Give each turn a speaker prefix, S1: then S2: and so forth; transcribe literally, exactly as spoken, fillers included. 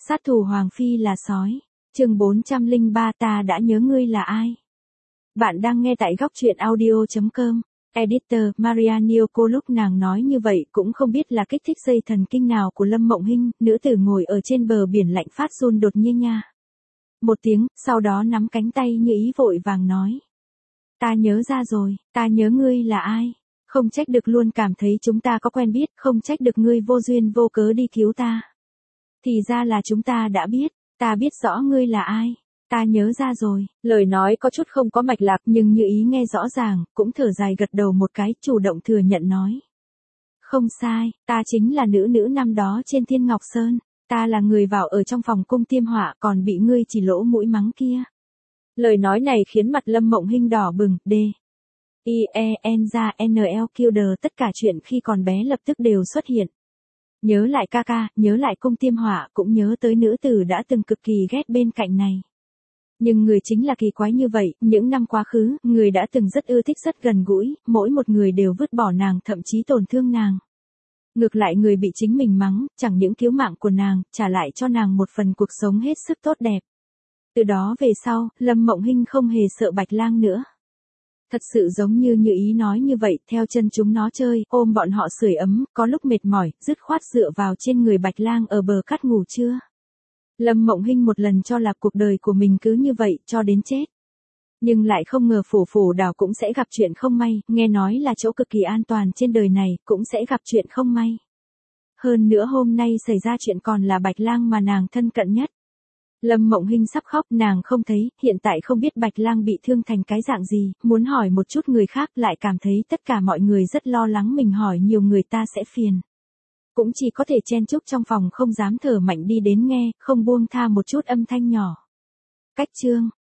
S1: Sát thủ Hoàng Phi là sói. Chương bốn trăm lẻ ba ta đã nhớ ngươi là ai. Bạn đang nghe tại góc truyện audio chấm com. Editor Maria Nyoko lúc nàng nói như vậy cũng không biết là kích thích dây thần kinh nào của Lâm Mộng Hinh, nữ tử ngồi ở trên bờ biển lạnh phát run đột nhiên nha. Một tiếng, sau đó nắm cánh tay như ý vội vàng nói. Ta nhớ ra rồi, ta nhớ ngươi là ai. Không trách được luôn cảm thấy chúng ta có quen biết, không trách được ngươi vô duyên vô cớ đi cứu ta. Thì ra là chúng ta đã biết, ta biết rõ ngươi là ai. Ta nhớ ra rồi, lời nói có chút không có mạch lạc nhưng như ý nghe rõ ràng, cũng thở dài gật đầu một cái, chủ động thừa nhận nói. Không sai, ta chính là nữ nữ năm đó trên Thiên Ngọc Sơn, ta là người vào ở trong phòng cung tiêm họa còn bị ngươi chỉ lỗ mũi mắng kia. Lời nói này khiến mặt Lâm Mộng Hinh đỏ bừng, D. I E N ra N L Killer tất cả chuyện khi còn bé lập tức đều xuất hiện. Nhớ lại ca ca, nhớ lại cung tiêm họa, cũng nhớ tới nữ tử đã từng cực kỳ ghét bên cạnh này. Nhưng người chính là kỳ quái như vậy, những năm quá khứ, người đã từng rất ưa thích rất gần gũi, mỗi một người đều vứt bỏ nàng thậm chí tổn thương nàng. Ngược lại người bị chính mình mắng, chẳng những cứu mạng của nàng, trả lại cho nàng một phần cuộc sống hết sức tốt đẹp. Từ đó về sau, Lâm Mộng Hinh không hề sợ Bạch Lang nữa. Thật sự giống như như ý nói như vậy, theo chân chúng nó chơi, ôm bọn họ sưởi ấm, có lúc mệt mỏi, dứt khoát dựa vào trên người Bạch Lang ở bờ cát ngủ trưa. Lâm Mộng Hinh một lần cho là cuộc đời của mình cứ như vậy, cho đến chết. Nhưng lại không ngờ phủ phủ đảo cũng sẽ gặp chuyện không may, nghe nói là chỗ cực kỳ an toàn trên đời này, cũng sẽ gặp chuyện không may. Hơn nữa hôm nay xảy ra chuyện còn là Bạch Lang mà nàng thân cận nhất. Lâm Mộng Hinh sắp khóc, nàng không thấy, hiện tại không biết Bạch Lang bị thương thành cái dạng gì, muốn hỏi một chút người khác lại cảm thấy tất cả mọi người rất lo lắng mình hỏi nhiều người ta sẽ phiền. Cũng chỉ có thể chen chúc trong phòng không dám thở mạnh đi đến nghe, không buông tha một chút âm thanh nhỏ. Cách chương,